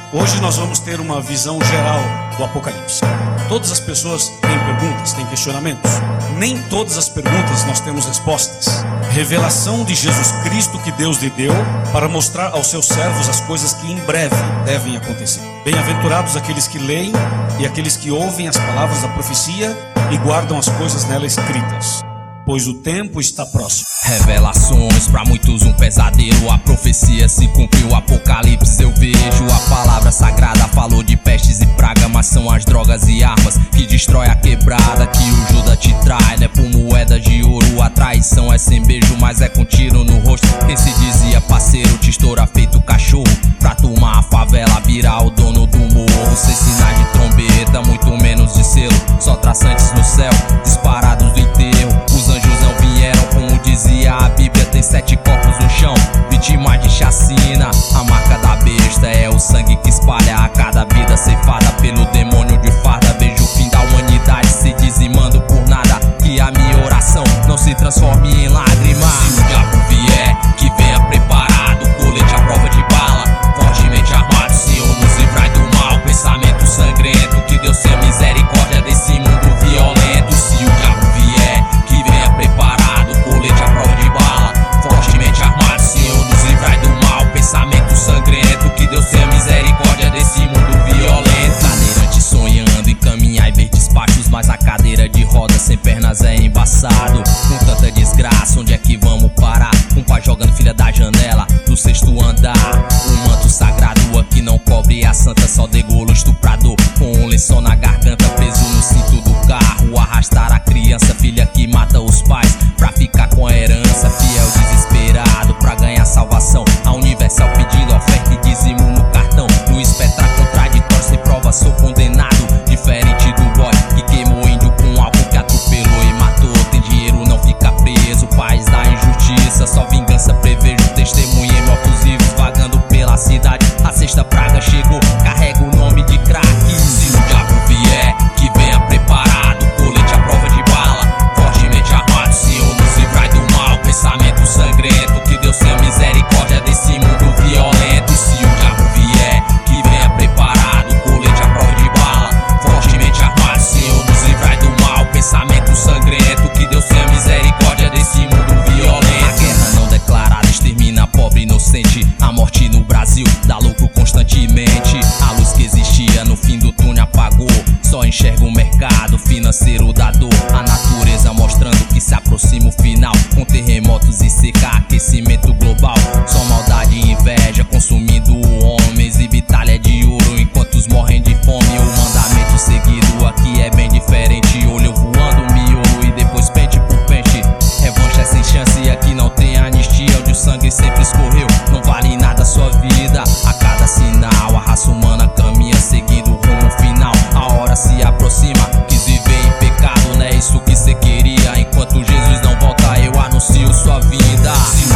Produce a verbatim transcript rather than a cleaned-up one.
Hoje nós vamos ter uma visão geral do Apocalipse. Todas as pessoas têm perguntas, têm questionamentos. Nem todas as perguntas nós temos respostas. Revelação de Jesus Cristo que Deus lhe deu para mostrar aos seus servos as coisas que em breve devem acontecer. Bem-aventurados aqueles que leem e aqueles que ouvem as palavras da profecia e guardam as coisas nela escritas, pois o tempo está próximo. Revelações, pra muitos um pesadelo. A profecia se cumpriu, o Apocalipse eu vejo. A palavra sagrada falou de pestes e praga, mas são as drogas e armas que destrói a quebrada. Que o Judas te trai, né, por moedas de ouro. A traição é sem beijo, mas é com tiro no rosto. Quem se dizia parceiro te estoura feito cachorro, pra tomar a favela, virar o dono do morro. Sem sinais de trombeta, muito menos de selo, só traçantes no céu, disparados do enterro. Os anjos não vieram, como dizia a Bíblia, tem sete corpos no chão, vítimas de chacina. A marca da besta é o sangue que espalha a cada vida ceifada pelo demônio de farda. Vejo o fim da humanidade se dizimando por nada, que a minha oração não se transforme em lágrimas. Se o diabo vier, que venha preparado, colete à prova de bala, fortemente armado. Senhor, nos livrai do mal, pensamento sangrento, que Deus tenha misericórdia desse mundo violento. Se o diabo vier, que venha preparado, colete à prova de bala, fortemente armado. Senhor, nos livrai do mal, pensamento sangrento, que Deus tenha misericórdia desse mundo violento. Cadeirante sonhando em caminhar e ver despachos, mas a cadeira de roda sem pernas é embaçado. Com tanta desgraça, onde é que vamos parar? Um pai jogando filha da janela do sexto andar. Um manto sagrado aqui não cobre a santa, só degolo estuprador com um lençol na garganta, preso no cinto do carro. Arrastar a criança, filha que mata os pais pra ficar com a herança. Fiel desesperado pra ganhar salvação, a Universal pedindo oferta e dízimo no cartão. No espectro contraditório, sem prova sou condenado, diferente do boy que queimou índio com álcool, que atropelou e matou. Tem dinheiro, não fica preso, país da injustiça, só vingança prevejo. Testemunhei mortos vivos vagando pela cidade. A sexta praga chegou, carrega o nome de crack. Se o diabo vier, que venha preparado, colete à prova de bala, fortemente armado. Senhor, nos livrai do mal, pensamento sangrento, que Deus tenha misericórdia desse mundo violento. Se o diabo vier, que venha preparado, colete à prova de bala, fortemente armado. Senhor, nos livrai do mal, pensamento sangrento, que Deus tenha misericórdia desse mundo violento. A guerra não declarada extermina pobre inocente, a morte no Brasil dá lucro constantemente. A luz que existia no fim do túnel apagou, só enxerga o mercado financeiro da dor. A natureza mostrando que se aproxima o final, com terremotos e seca, aquecimento global. Só maldade e inveja consumindo homens e vitalha de ouro, enquanto os morrem de fome. O mandamento seguido aqui é bem diferente, olho voando, miolo e depois pente por pente. Revanche é sem chance e aqui não tem anistia, onde o sangue sempre escorreu, não vale nada a sua vida. A cada sinal a raça humana caminha seguindo o rumo final. A hora se aproxima, quis viver em pecado, não é isso que cê queria. Enquanto Jesus não volta, eu anuncio sua vinda.